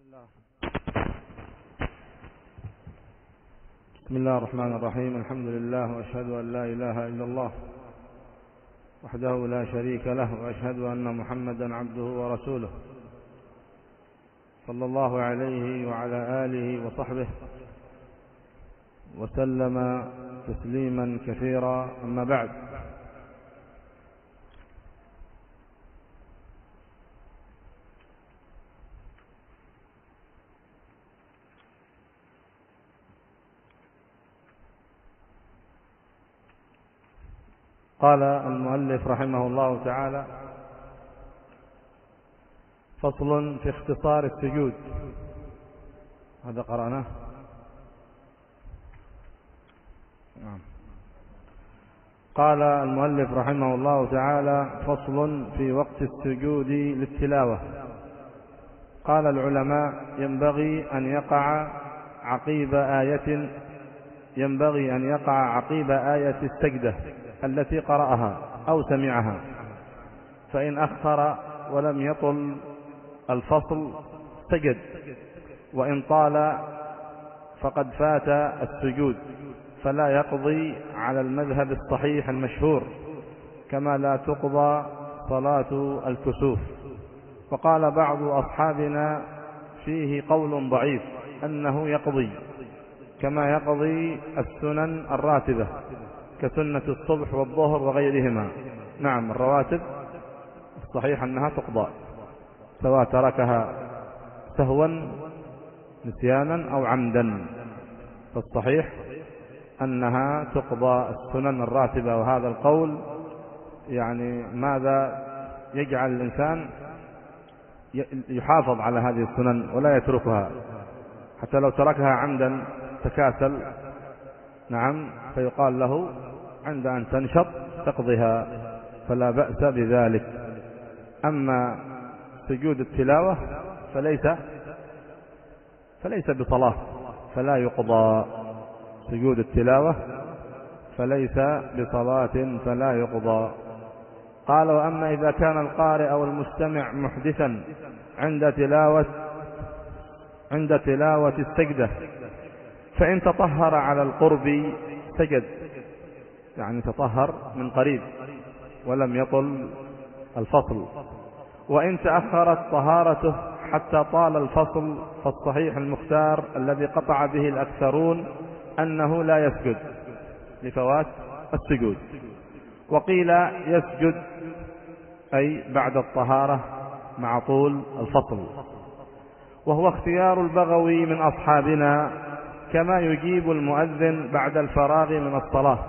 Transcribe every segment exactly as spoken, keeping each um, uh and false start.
الله. بسم الله الرحمن الرحيم. الحمد لله، وأشهد أن لا إله إلا الله وحده لا شريك له، وأشهد أن محمدا عبده ورسوله صلى الله عليه وعلى آله وصحبه وسلم تسليما كثيرا. أما بعد، قال المؤلف رحمه الله تعالى: فصل في اختصار السجود. هذا قرأناه. نعم. قال المؤلف رحمه الله تعالى: فصل في وقت السجود للتلاوة. قال العلماء: ينبغي أن يقع عقيب آية ينبغي أن يقع عقيب آية السجدة التي قرأها أو سمعها، فإن أخر ولم يطل الفصل سجد، وإن طال فقد فات السجود، فلا يقضي على المذهب الصحيح المشهور، كما لا تقضى صلاة الكسوف. وقال بعض أصحابنا فيه قول ضعيف أنه يقضي، كما يقضي السنن الراتبة كسنة الصبح والظهر وغيرهما. نعم، الرواتب الصحيح أنها تقضى، سواء تركها سهوا نسيانا أو عمدا، فالصحيح أنها تقضى السنن الراتبة. وهذا القول يعني ماذا يجعل الإنسان يحافظ على هذه السنن ولا يتركها، حتى لو تركها عمدا تكاسل، نعم، فيقال له عند أن تنشط تقضيها، فلا بأس بذلك. أما سجود التلاوة فليس فليس بصلاة، فلا يقضى. سجود التلاوة فليس بصلاة فلا يقضى. قال: وأما إذا كان القارئ أو المستمع محدثا عند تلاوة عند تلاوة السجدة، فإن تطهر على القرب سجد، يعني تطهر من قريب ولم يطل الفصل. وإن تأخرت طهارته حتى طال الفصل، فالصحيح المختار الذي قطع به الأكثرون أنه لا يسجد لفوات السجود. وقيل يسجد أي بعد الطهارة مع طول الفصل، وهو اختيار البغوي من أصحابنا، كما يجيب المؤذن بعد الفراغ من الصلاة.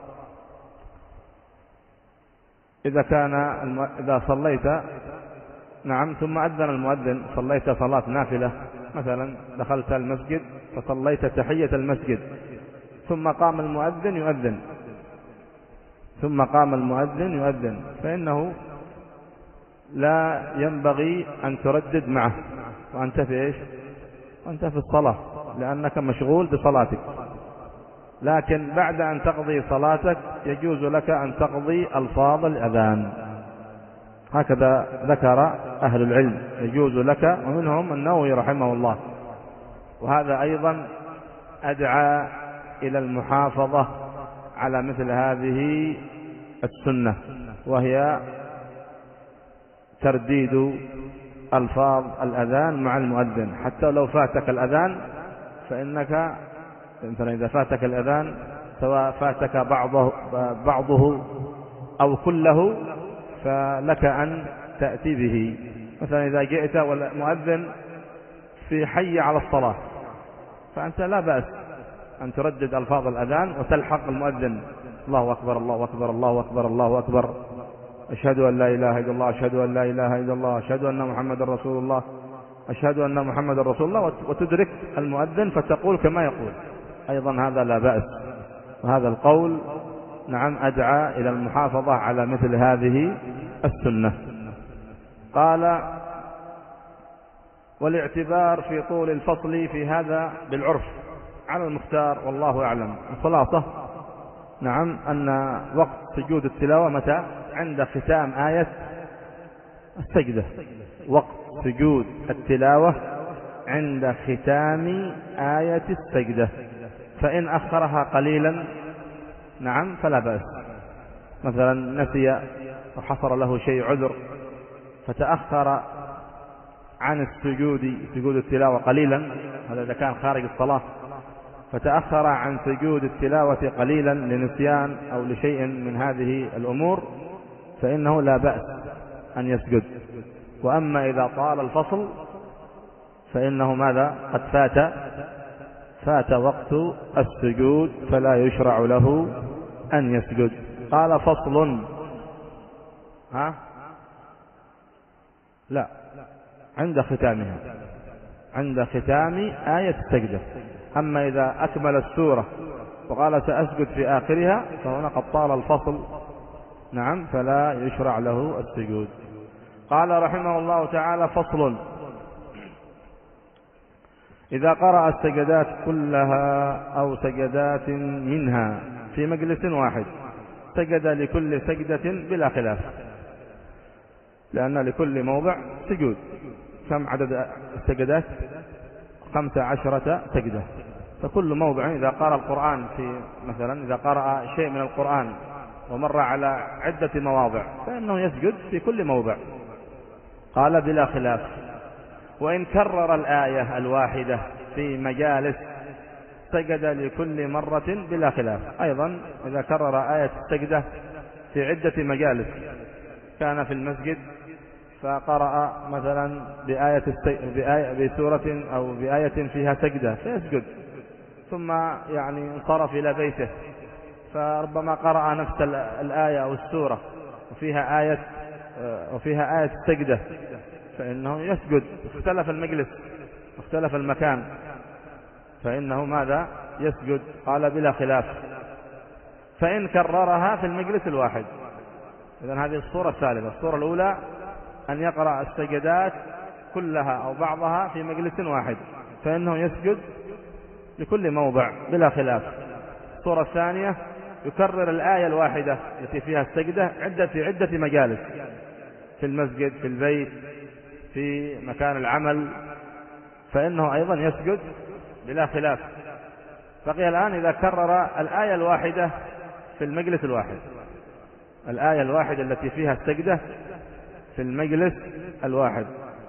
إذا كان الم... إذا صليت، نعم، ثم أذن المؤذن، صليت صلاة نافلة مثلا، دخلت المسجد فصليت تحية المسجد، ثم قام المؤذن يؤذن ثم قام المؤذن يؤذن فإنه لا ينبغي أن تردد معه وأنت في إيش؟ وأنت في الصلاة، لأنك مشغول بصلاتك. لكن بعد أن تقضي صلاتك يجوز لك أن تقضي ألفاظ الأذان، هكذا ذكر أهل العلم، يجوز لك، ومنهم النووي رحمه الله. وهذا أيضا أدعى إلى المحافظة على مثل هذه السنة، وهي ترديد ألفاظ الأذان مع المؤذن. حتى لو فاتك الأذان فإنك مثلا إذا فاتك الأذان، سواء فاتك بعضه, بعضه أو كله، فلك أن تأتي به. مثلا إذا جئت والمؤذن في حي على الصلاة، فأنت لا بأس أن تردد ألفاظ الأذان وتلحق المؤذن: الله أكبر الله أكبر الله أكبر الله أكبر، أشهد أن لا إله إلا الله، أشهد أن لا إله إلا الله، أشهد أن محمد رسول الله، أشهد أن محمد رسول الله، وتدرك المؤذن فتقول كما يقول. أيضا هذا لا بأس، وهذا القول نعم أدعى إلى المحافظة على مثل هذه السنة. قال: والاعتبار في طول الفصل في هذا بالعرف على المختار، والله أعلم. الخلاصة نعم أن وقت سجود التلاوة متى؟ عند ختام آية السجدة. وقت سجود التلاوة عند ختام آية السجدة، فإن أخرها قليلا نعم فلا بأس، مثلا نسي وحصل له شيء عذر فتأخر عن السجود سجود التلاوة قليلا، هذا إذا كان خارج الصلاة، فتأخر عن سجود التلاوة قليلا لنسيان أو لشيء من هذه الأمور فإنه لا بأس أن يسجد. وأما إذا طال الفصل فإنه ماذا؟ قد فات فات وقت السجود فلا يشرع له أن يسجد. قال فصل، ها لا عند ختامها، عند ختام آية السجدة. أما إذا أكمل السورة وقال سأسجد في آخرها فهنا قد طال الفصل نعم فلا يشرع له السجود. قال رحمه الله تعالى فصل: إذا قرأ السجدات كلها أو سجدات منها في مجلس واحد سجد لكل سجدة بلا خلاف، لأن لكل موضع سجود. كم عدد السجدات؟ خمسة عشرة سجدة، فكل موضع إذا قرأ القرآن في مثلا إذا قرأ شيء من القرآن ومر على عدة مواضع فإنه يسجد في كل موضع. قال بلا خلاف. وإن كرر الآية الواحدة في مجالس سجد لكل مرة بلا خلاف. أيضا إذا كرر آية السجدة في عدة مجالس، كان في المسجد فقرأ مثلا بآية بآية بسورة أو بآية فيها سجدة فيسجد، ثم يعني انصرف إلى بيته فربما قرأ نفس الآية أو السورة وفيها آية وفيها آية السجدة فإنه يسجد. اختلف المجلس اختلف المكان فإنه ماذا؟ يسجد. قال بلا خلاف. فإن كررها في المجلس الواحد، إذن هذه الصورة الثالثة. الصورة الأولى أن يقرأ السجدات كلها أو بعضها في مجلس واحد فإنه يسجد لكل موضع بلا خلاف. الصورة الثانية يكرر الآية الواحدة التي فيها السجدة عدة في عدة مجالس، في المسجد، في البيت، في مكان العمل، فإنه أيضا يسجد بلا خلاف. بقي الآن إذا كرر الآية الواحدة في المجلس الواحد، الآية الواحدة التي فيها السجدة في المجلس الواحد،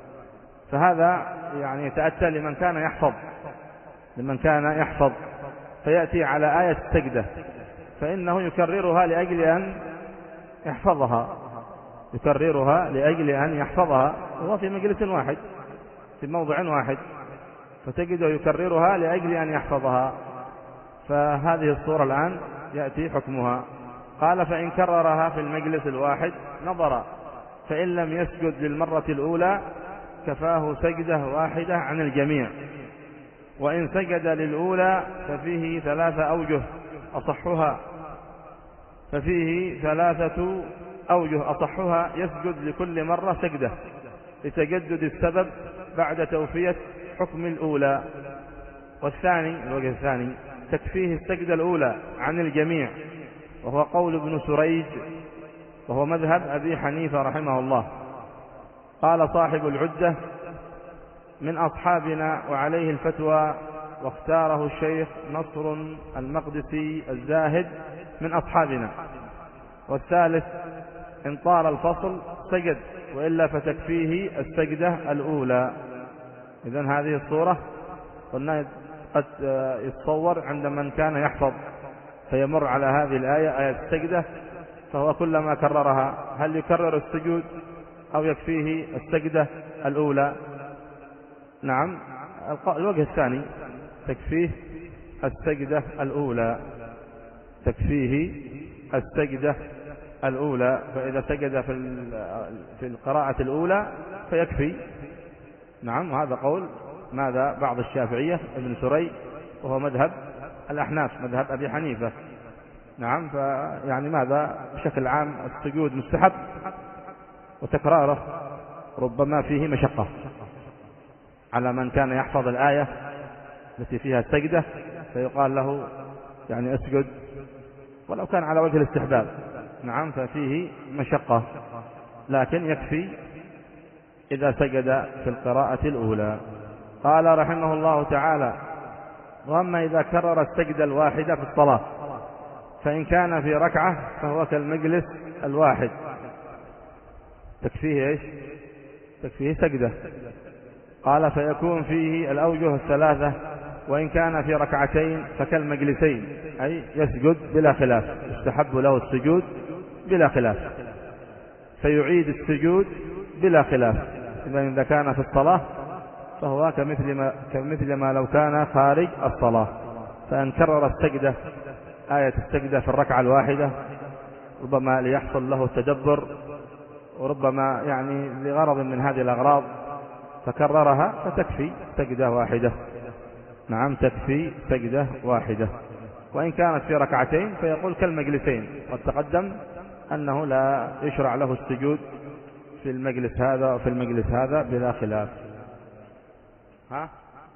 فهذا يعني يتأتى لمن كان يحفظ لمن كان يحفظ فيأتي على آية السجدة فإنه يكررها لأجل أن يحفظها يكررها لأجل أن يحفظها وهو في مجلس واحد في موضع واحد، فتجد يكررها لأجل أن يحفظها. فهذه الصورة الآن يأتي حكمها. قال فإن كررها في المجلس الواحد نظر، فإن لم يسجد للمرة الأولى كفاه سجدة واحدة عن الجميع، وإن سجد للأولى ففيه ثلاثة أوجه أصحها ففيه ثلاثة أوجه أصحها يسجد لكل مرة سجدة لتجدد السبب بعد توفية حكم الأولى. والثاني الوجه الثاني تكفيه السجدة الأولى عن الجميع، وهو قول ابن سريج وهو مذهب أبي حنيفة رحمه الله. قال صاحب العدة من أصحابنا وعليه الفتوى، واختاره الشيخ نصر المقدسي الزاهد من أصحابنا. والثالث إن طال الفصل سجد، وإلا فتكفيه السجدة الأولى. إذن هذه الصورة قلنا قد يتصور عند من كان يحفظ فيمر على هذه الآية آية السجدة، فهو كلما كررها هل يكرر السجود أو يكفيه السجدة الأولى؟ نعم، الوجه الثاني تكفيه السجدة الأولى تكفيه السجدة الأولى فإذا سجد في في القراءة الأولى فيكفي. نعم، وهذا قول ماذا بعض الشافعية ابن سري وهو مذهب الأحناف مذهب أبي حنيفة. نعم، فيعني ماذا بشكل عام السجود مستحب، وتكراره ربما فيه مشقة على من كان يحفظ الآية التي فيها السجدة، فيقال له يعني اسجد ولو كان على وجه الاستحباب. نعم، ففيه مشقة، لكن يكفي إذا سجد في القراءة الأولى. قال رحمه الله تعالى: وأما إذا كرر السجدة الواحدة في الصلاة فإن كان في ركعة فهو كالمجلس الواحد، تكفيه إيش؟ تكفيه سجدة. قال: فيكون فيه الأوجه الثلاثة، وإن كان في ركعتين فكالمجلسين، أي يسجد بلا خلاف، يستحب له السجود بلا خلاف، فيعيد السجود بلا خلاف. إذا كان في الصلاة فهو كمثل ما, كمثل ما لو كان خارج الصلاة. فإن كرر السجدة، آية السجدة في الركعة الواحدة، ربما ليحصل له التدبر، وربما يعني لغرض من هذه الأغراض فكررها، فتكفي سجدة واحدة. نعم، تكفي سجدة واحدة. وإن كانت في ركعتين فيقول كالمجلسين، قد تقدم أنه لا يشرع له السجود في المجلس هذا وفي المجلس هذا بلا خلاف. ها؟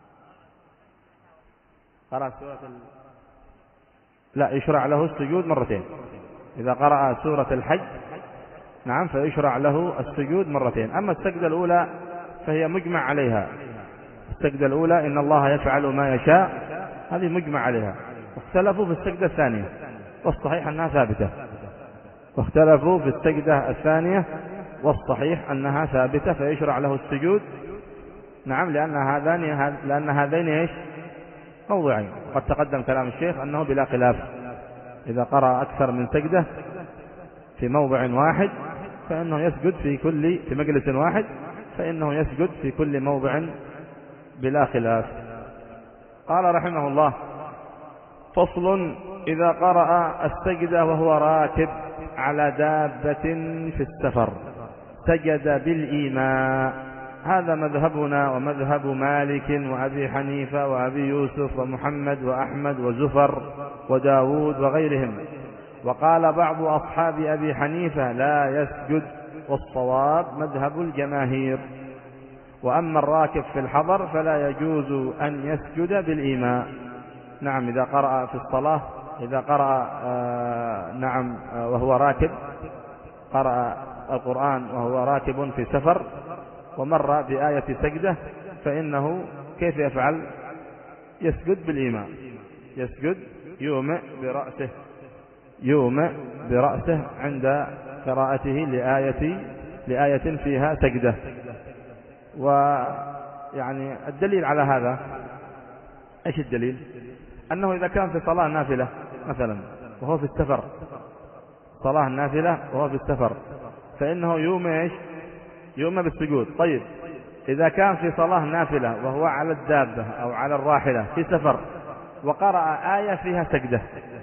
قرأ سورة ال... لا، يشرع له السجود مرتين. إذا قرأ سورة الحج، نعم، فيشرع له السجود مرتين. أما السجدة الأولى فهي مجمع عليها. السجدة الأولى إن الله يفعل ما يشاء، هذه مجمع عليها. واختلفوا في السجدة الثانية، والصحيح أنها ثابتة. واختلفوا في السجدة الثانية، والصحيح أنها ثابتة، فيشرع له السجود. نعم، لأن هذان لأن هذين إيش؟ موضعين. قد تقدم كلام الشيخ أنه بلا خلاف، إذا قرأ أكثر من سجدة في موضع واحد فإنه يسجد في كل في مجلس واحد فإنه يسجد في كل موضع بلا خلاف. قال رحمه الله: فصل: إذا قرأ السجدة وهو راكب على دابة في السفر سجد بالإيماء. هذا مذهبنا ومذهب مالك وأبي حنيفة وأبي يوسف ومحمد وأحمد وزفر وداود وغيرهم. وقال بعض أصحاب أبي حنيفة لا يسجد، والصواب مذهب الجماهير. وأما الراكب في الحضر فلا يجوز أن يسجد بالإيماء. نعم، إذا قرأ في الصلاة، إذا قرأ آه نعم آه وهو راكب، قرأ القرآن وهو راكب في سفر ومر بآية سجدة، فإنه كيف يفعل؟ يسجد بالإيماء، يسجد يومئ برأسه، يومئ برأسه عند قراءته لآية لآية فيها سجدة. ويعني الدليل على هذا، ايش الدليل؟ أنه إذا كان في صلاة نافلة مثلا وهو في السفر، صلاة نافلة وهو في السفر، فإنه يوم ايش؟ يوم بالسجود. طيب، إذا كان في صلاة نافلة وهو على الدابة أو على الراحلة في سفر وقرأ آية فيها سجدة،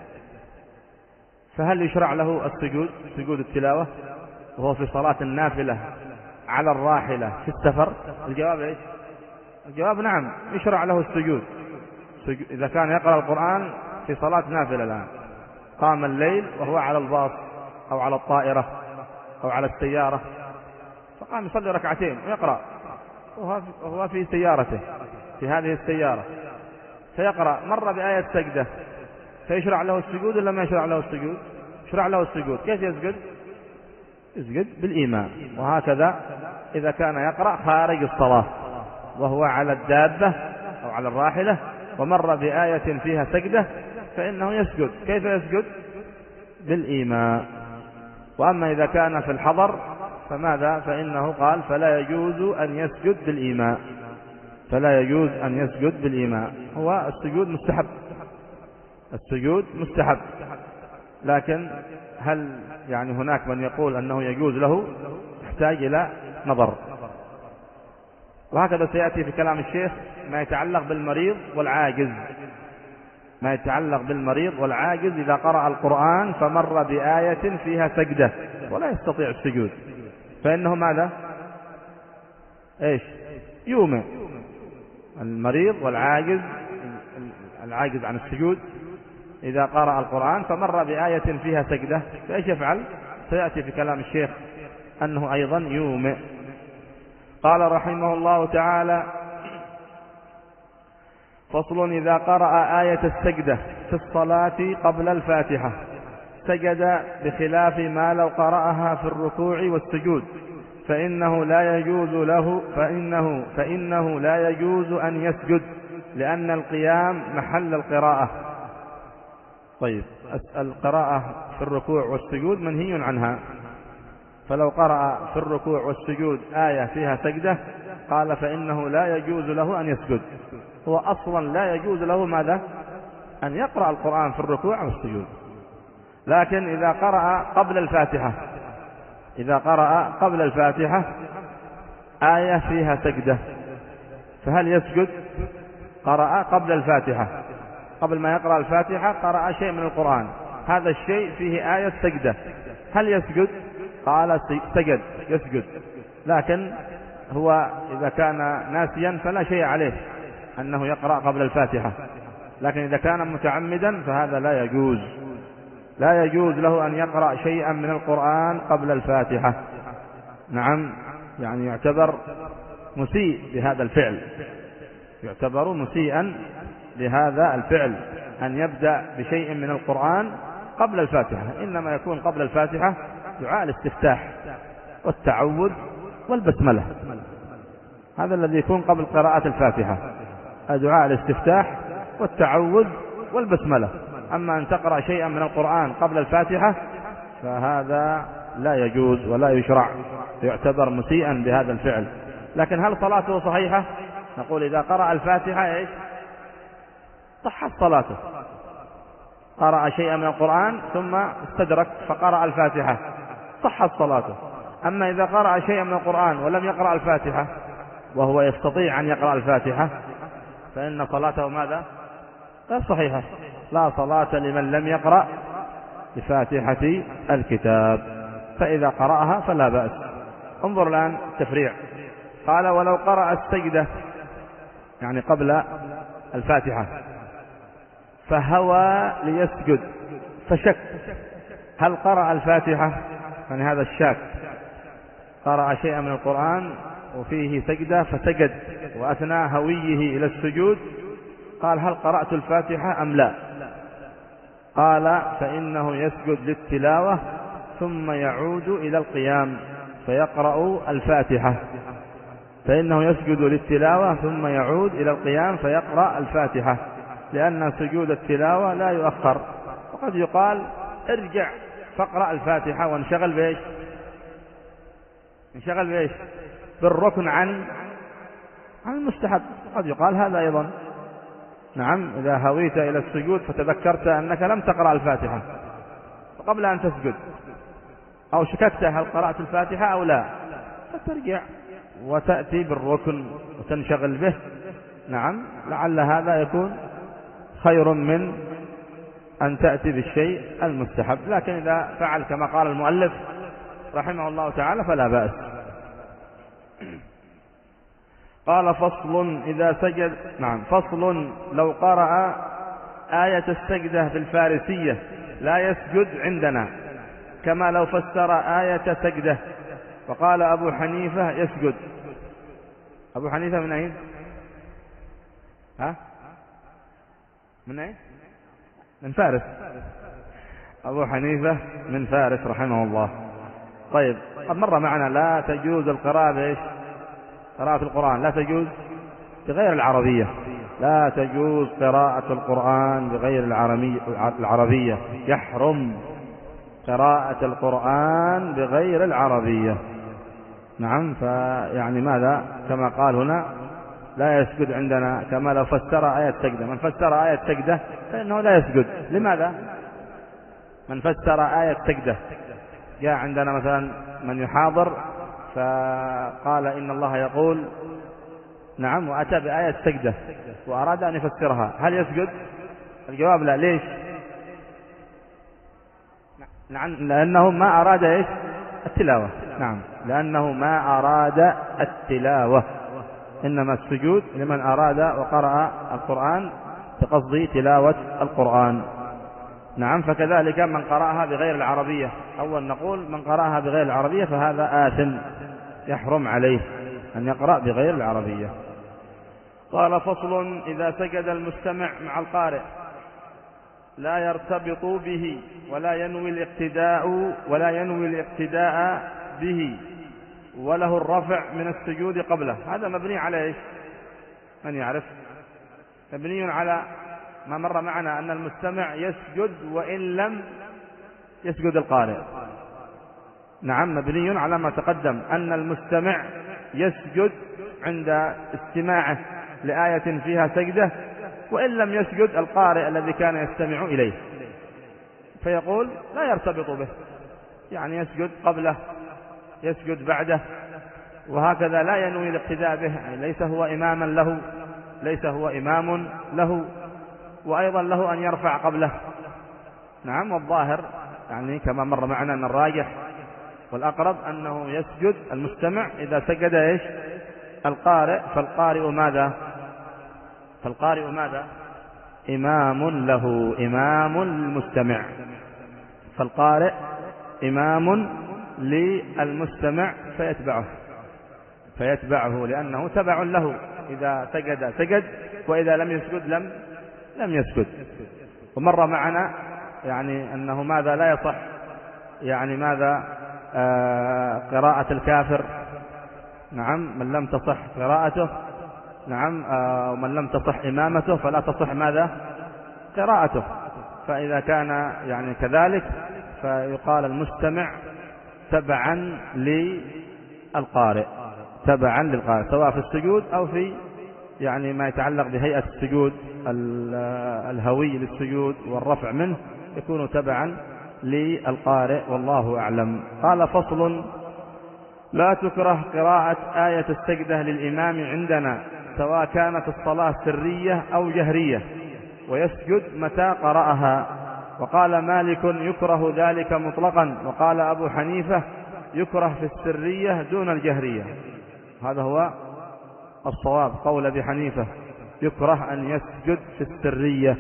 فهل يشرع له السجود، سجود التلاوة، وهو في صلاة النافلة على الراحلة في السفر؟ الجواب ايش؟ الجواب نعم، يشرع له السجود. إذا كان يقرأ القرآن في صلاة نافلة الآن، قام الليل وهو على الباص أو على الطائرة أو على السيارة، فقام يصلي ركعتين ويقرأ وهو في سيارته، في هذه السيارة، فيقرأ مر بآية سجدة، فيشرع له السجود ولا ما يشرع له السجود؟ يشرع له السجود. كيف يسجد؟ يسجد بالإيمان. وهكذا إذا كان يقرأ خارج الصلاة وهو على الدابة أو على الراحلة ومر بآية فيها سجدة، فإنه يسجد. كيف يسجد؟ بالإيمان. وأما إذا كان في الحضر فماذا؟ فإنه قال فلا يجوز أن يسجد بالإيمان، فلا يجوز أن يسجد بالإيمان. هو السجود مستحب، السجود مستحب، لكن هل يعني هناك من يقول أنه يجوز له؟ يحتاج إلى نظر. وهكذا سيأتي في كلام الشيخ ما يتعلق بالمريض والعاجز، ما يتعلق بالمريض والعاجز إذا قرأ القرآن فمر بآية فيها سجدة ولا يستطيع السجود، فإنه ماذا؟ إيش؟ يومئ. المريض والعاجز، العاجز عن السجود، إذا قرأ القرآن فمر بآية فيها سجدة، فإيش يفعل؟ سيأتي في كلام الشيخ أنه أيضا يومئ. قال رحمه الله تعالى: فصل: إذا قرأ آية السجدة في الصلاة قبل الفاتحة سجد بخلاف ما لو قرأها في الركوع والسجود، فإنه لا يجوز له فإنه فإنه لا يجوز أن يسجد لأن القيام محل القراءة. طيب، القراءة في الركوع والسجود منهي عنها، فلو قرأ في الركوع والسجود آية فيها سجدة قال فإنه لا يجوز له أن يسجد. هو أصلا لا يجوز له ماذا؟ أن يقرأ القرآن في الركوع والسجود. لكن إذا قرأ قبل الفاتحة إذا قرأ قبل الفاتحة آية فيها سجدة فهل يسجد؟ قرأ قبل الفاتحة، قبل ما يقرأ الفاتحة قرأ شيء من القرآن، هذا الشيء فيه آية سجدة، هل يسجد؟ قال سجد، يسجد. لكن هو إذا كان ناسيا فلا شيء عليه أنه يقرأ قبل الفاتحة، لكن إذا كان متعمدا فهذا لا يجوز لا يجوز له أن يقرأ شيئا من القرآن قبل الفاتحة. نعم، يعني يعتبر مسيء بهذا الفعل يعتبر مسيئا لهذا الفعل أن يبدأ بشيء من القرآن قبل الفاتحة. إنما يكون قبل الفاتحة دعاء الاستفتاح والتعوذ والبسملة، هذا الذي يكون قبل قراءة الفاتحة، دعاء الاستفتاح والتعوذ والبسملة. أما أن تقرأ شيئا من القرآن قبل الفاتحة فهذا لا يجوز ولا يشرع، يعتبر مسيئا بهذا الفعل. لكن هل صلاته صحيحة؟ نقول إذا قرأ الفاتحة إيش؟ صحت صلاته، قرأ شيئا من القرآن ثم استدرك فقرأ الفاتحة، صحت صلاته. أما إذا قرأ شيئا من القرآن ولم يقرأ الفاتحة وهو يستطيع أن يقرأ الفاتحة فإن صلاته ماذا؟ لا صحيحة، لا صلاة لمن لم يقرأ بفاتحة الكتاب، فإذا قرأها فلا بأس. انظر الآن التفريع، قال ولو قرأ السجدة يعني قبل الفاتحة فهوى ليسجد فشك هل قرأ الفاتحة؟ يعني هذا الشاك قرأ شيئا من القرآن وفيه سجدة فسجد وأثناء هويه إلى السجود قال هل قرأت الفاتحة أم لا؟ قال فإنه يسجد للتلاوة ثم يعود إلى القيام فيقرأ الفاتحة فإنه يسجد للتلاوة ثم يعود إلى القيام فيقرأ الفاتحة، لأن سجود التلاوة لا يؤخر. وقد يقال ارجع فاقرأ الفاتحة وانشغل بإيش؟ انشغل بإيش؟ بالركن عن عن المستحب. قد يقال هذا أيضا. نعم، إذا هويت إلى السجود فتذكرت أنك لم تقرأ الفاتحة قبل أن تسجد أو شككت هل قرأت الفاتحة أو لا، فترجع وتأتي بالركن وتنشغل به. نعم، لعل هذا يكون خير من أن تأتي بالشيء المستحب. لكن إذا فعل كما قال المؤلف رحمه الله تعالى فلا بأس. قال فصل إذا سجد نعم فصل لو قرأ آية السجدة في الفارسية لا يسجد عندنا كما لو فسر آية سجدة. وقال أبو حنيفة يسجد. أبو حنيفة من أين؟ ها؟ من أين؟ من فارس. أبو حنيفة من فارس رحمه الله. طيب، قد مر معنا لا تجوز القراءة بإيش؟ قراءة القرآن لا تجوز بغير العربية، لا تجوز قراءة القرآن بغير العربية، يحرم قراءة القرآن بغير العربية. نعم، فيعني ماذا؟ كما قال هنا لا يسجد عندنا كما لو فسر آية سجدة. من فسر آية سجدة فإنه لا يسجد. لماذا؟ من فسر آية سجدة، جاء عندنا مثلا من يحاضر فقال إن الله يقول نعم وأتى بآية سجدة وأراد أن يفسرها، هل يسجد؟ الجواب لا. ليش؟ نعم، لأنه ما أراد إيش؟ التلاوة. نعم، لأنه ما أراد التلاوة، إنما السجود لمن أراد وقرأ القرآن بقصد تلاوة القرآن. نعم، فكذلك من قرأها بغير العربية. أول نقول من قرأها بغير العربية فهذا آثم، يحرم عليه أن يقرأ بغير العربية. قال فصل إذا سجد المستمع مع القارئ لا يرتبط به ولا ينوي الاقتداء ولا ينوي الاقتداء به وله الرفع من السجود قبله. هذا مبني على إيش؟ من يعرف؟ مبني على ما مر معنا أن المستمع يسجد وإن لم يسجد القارئ. نعم، مبني على ما تقدم أن المستمع يسجد عند استماعه لآية فيها سجدة وإن لم يسجد القارئ الذي كان يستمع إليه، فيقول لا يرتبط به، يعني يسجد قبله يسجد بعده، وهكذا لا ينوي الاقتداء به، يعني ليس هو إماما له ليس هو إمام له وأيضا له أن يرفع قبله. نعم، والظاهر يعني كما مر معنا أن الراجح والأقرب أنه يسجد المستمع إذا سجد إيش؟ القارئ. فالقارئ ماذا؟ فالقارئ ماذا؟ إمام له، إمام المستمع. فالقارئ إمام للمستمع فيتبعه فيتبعه لأنه تبع له، إذا سجد سجد وإذا لم يسجد لم لم يسجد. ومر معنا يعني أنه ماذا لا يصح، يعني ماذا آه قراءة الكافر. نعم، من لم تصح قراءته، نعم، آه ومن لم تصح إمامته فلا تصح ماذا؟ قراءته. فإذا كان يعني كذلك فيقال المستمع تبعا للقارئ تبعا للقارئ سواء في السجود أو في يعني ما يتعلق بهيئة السجود، الهوي للسجود والرفع منه يكون تبعا للقارئ، والله أعلم. قال: فصل: لا تكره قراءة آية السجدة للإمام عندنا سواء كانت الصلاة سرية أو جهرية، ويسجد متى قرأها. وقال مالك: يكره ذلك مطلقا. وقال أبو حنيفة: يكره في السرية دون الجهرية. هذا هو الصواب، قول أبي حنيفة: يكره أن يسجد في السرية.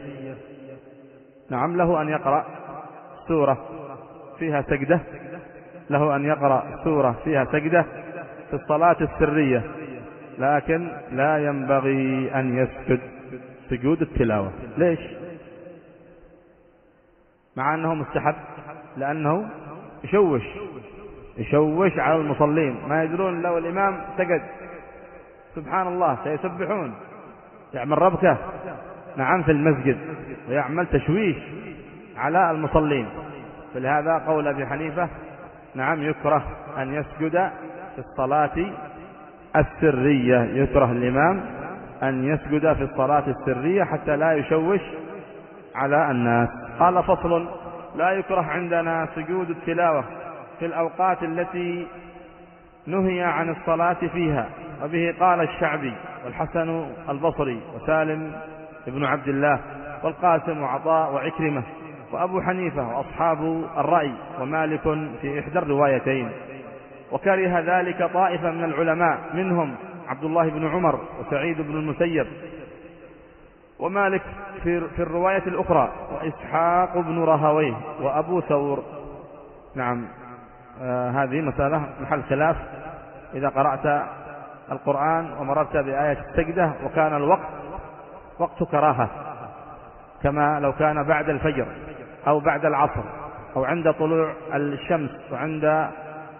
نعم، له أن يقرأ سورة فيها سجدة له أن يقرأ سورة فيها سجدة في الصلاة السرية، لكن لا ينبغي أن يسجد سجود التلاوة. ليش؟ مع أنه مستحب، لأنه يشوش يشوش على المصلين، ما يدرون لو الإمام سجد سبحان الله سيسبحون، يعمل ربكة نعم في المسجد ويعمل تشويش على المصلين. فلهذا قول أبي حنيفة: نعم، يكره أن يسجد في الصلاة السرية، يكره الإمام أن يسجد في الصلاة السرية حتى لا يشوش على الناس. قال: فصل: لا يكره عندنا سجود التلاوة في الأوقات التي نهي عن الصلاة فيها. وبه قال الشعبي والحسن البصري وسالم ابن عبد الله والقاسم وعطاء وعكرمة وأبو حنيفة وأصحاب الرأي ومالك في إحدى الروايتين. وكره ذلك طائفة من العلماء، منهم عبد الله بن عمر وسعيد بن المسيب ومالك في, في الرواية الأخرى وإسحاق بن رهويه وأبو ثور. نعم، آه هذه مسألة محل خلاف. إذا قرأت القرآن ومررت بآية السجدة وكان الوقت وقت كراهة، كما لو كان بعد الفجر أو بعد العصر أو عند طلوع الشمس وعند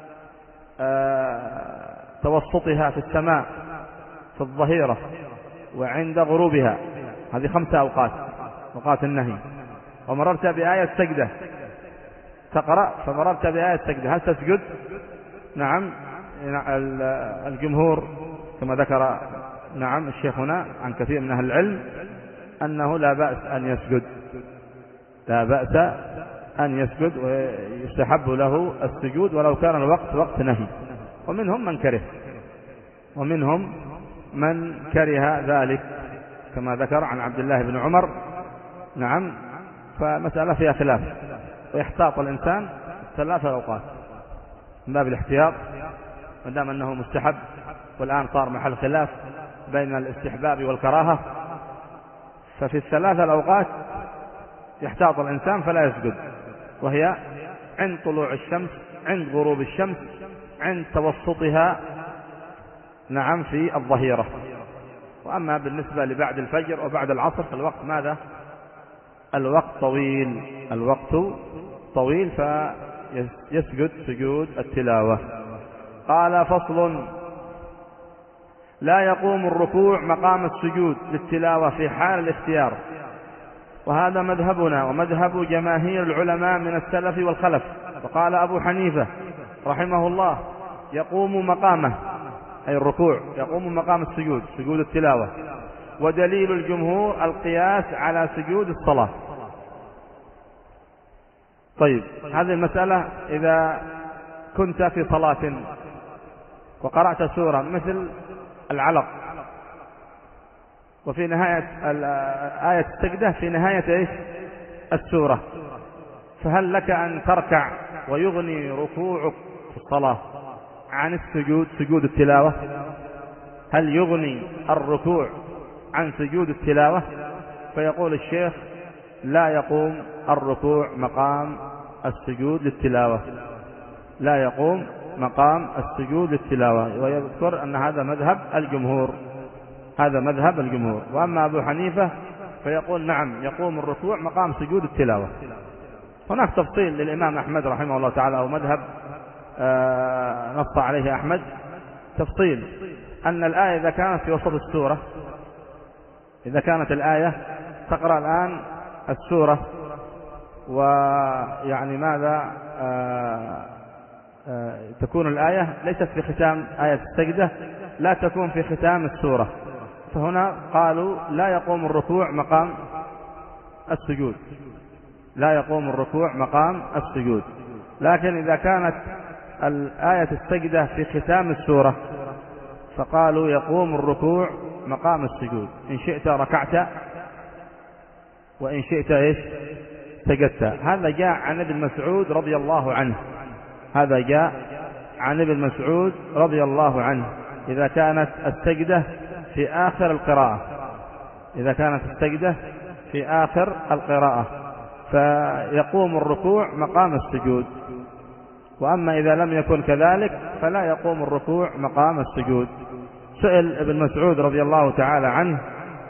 آه توسطها في السماء في الظهيرة وعند غروبها، هذه خمسة أوقات أوقات النهي، ومررت بآية سجدة تقرأ فمررت بآية سجدة، هل تسجد؟ نعم، الجمهور كما ذكر نعم الشيخ هنا عن كثير من أهل العلم أنه لا بأس أن يسجد لا بأس أن يسجد ويستحب له السجود ولو كان الوقت وقت نهي. ومنهم من كره ومنهم من كره ذلك كما ذكر عن عبد الله بن عمر. نعم، فمسألة فيها خلاف، ويحتاط الإنسان ثلاثة أوقات من باب الاحتياط ما دام أنه مستحب، والآن صار محل خلاف بين الاستحباب والكراهة. ففي الثلاثة الأوقات يحتاط الإنسان فلا يسجد، وهي عند طلوع الشمس، عند غروب الشمس، عند توسطها نعم في الظهيرة. وأما بالنسبة لبعد الفجر وبعد العصر فالوقت ماذا؟ الوقت طويل الوقت طويل فيسجد سجود التلاوة. قال فصل: لا يقوم الركوع مقام السجود للتلاوة في حال الاختيار، وهذا مذهبنا ومذهب جماهير العلماء من السلف والخلف. وقال أبو حنيفة رحمه الله: يقوم مقامه، أي الركوع يقوم مقام السجود، سجود التلاوة. ودليل الجمهور القياس على سجود الصلاة. طيب، هذه المسألة إذا كنت في صلاة وقرأت سورة مثل العلق، وفي نهاية آية السجدة في نهاية إيش؟ السورة، فهل لك أن تركع ويغني ركوعك في الصلاة عن السجود، سجود التلاوة؟ هل يغني الركوع عن سجود التلاوة؟ فيقول الشيخ: لا يقوم الركوع مقام السجود للتلاوة، لا يقوم مقام السجود للتلاوة. ويذكر أن هذا مذهب الجمهور، هذا مذهب الجمهور. وأما أبو حنيفة فيقول: نعم، يقوم الركوع مقام سجود التلاوة. هناك تفصيل للإمام أحمد رحمه الله تعالى، أو مذهب آه نص عليه أحمد، تفصيل أن الآية إذا كانت في وسط السورة، إذا كانت الآية تقرأ الآن السورة، ويعني ماذا آه آه تكون الآية ليست في ختام آية السجدة، لا تكون في ختام السورة، فهنا قالوا لا يقوم الركوع مقام السجود، لا يقوم الركوع مقام السجود. لكن إذا كانت الآية السجدة في ختام السورة فقالوا يقوم الركوع مقام السجود، إن شئت ركعت وإن شئت إيش؟ سجدت. هذا جاء عن ابن مسعود رضي الله عنه، هذا جاء عن ابن مسعود رضي الله عنه إذا كانت السجدة في آخر القراءة، إذا كانت السجدة في آخر القراءة فيقوم الركوع مقام السجود. وأما إذا لم يكن كذلك فلا يقوم الركوع مقام السجود. سئل ابن مسعود رضي الله تعالى عنه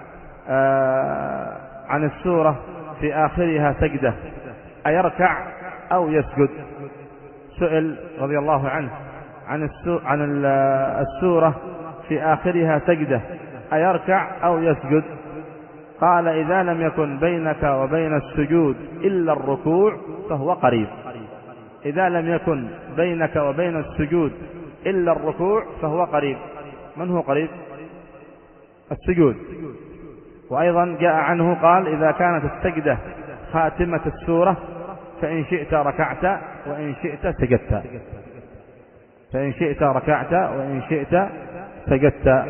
آه عن السورة في آخرها سجدة أيركع أو يسجد؟ سئل رضي الله عنه عن عن السورة في آخرها سجدة أيركع أو يسجد؟ قال: إذا لم يكن بينك وبين السجود إلا الركوع فهو قريب. إذا لم يكن بينك وبين السجود إلا الركوع فهو قريب. من هو قريب؟ السجود. وأيضا جاء عنه قال: إذا كانت السجدة خاتمة السورة فإن شئت ركعت وإن شئت سجدت، فإن شئت ركعت وإن شئت سجدت.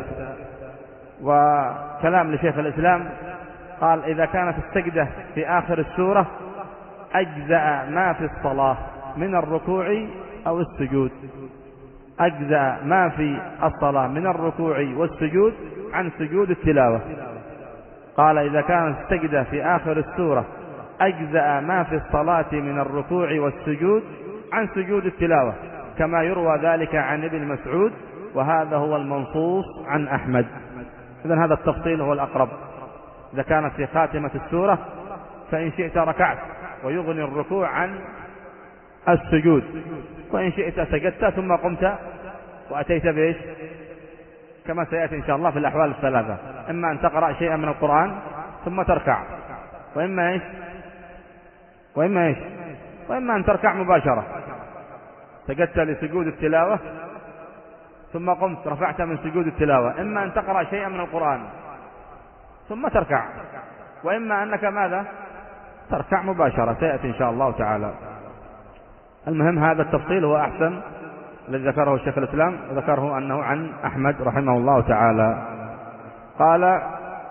وكلام لشيخ الإسلام قال: إذا كانت السجدة في آخر السورة أجزأ ما في الصلاة من الركوع أو السجود، أجزأ ما في الصلاة من الركوع والسجود عن سجود التلاوة. قال: إذا كانت السجدة في آخر السورة أجزأ ما في الصلاة من الركوع والسجود عن سجود التلاوة، كما يروى ذلك عن ابن مسعود، وهذا هو المنصوص عن أحمد. إذن هذا التفصيل هو الأقرب. إذا كانت في خاتمة السورة فإن شئت ركعت ويغني الركوع عن السجود، وإن شئت سجدت ثم قمت وأتيت بإيش؟ كما سيأتي إن شاء الله في الأحوال الثلاثة: إما أن تقرأ شيئا من القرآن ثم تركع، وإما إيش؟ وإما إيش؟ وإما أن تركع مباشرة، سجدت لسجود التلاوة ثم قمت رفعت من سجود التلاوة. إما أن تقرأ شيئا من القرآن ثم تركع، وإما أنك ماذا؟ تركع مباشرة، سيأتي إن شاء الله تعالى. المهم هذا التفصيل هو أحسن الذي ذكره الشيخ الإسلام، ذكره أنه عن أحمد رحمه الله تعالى. قال: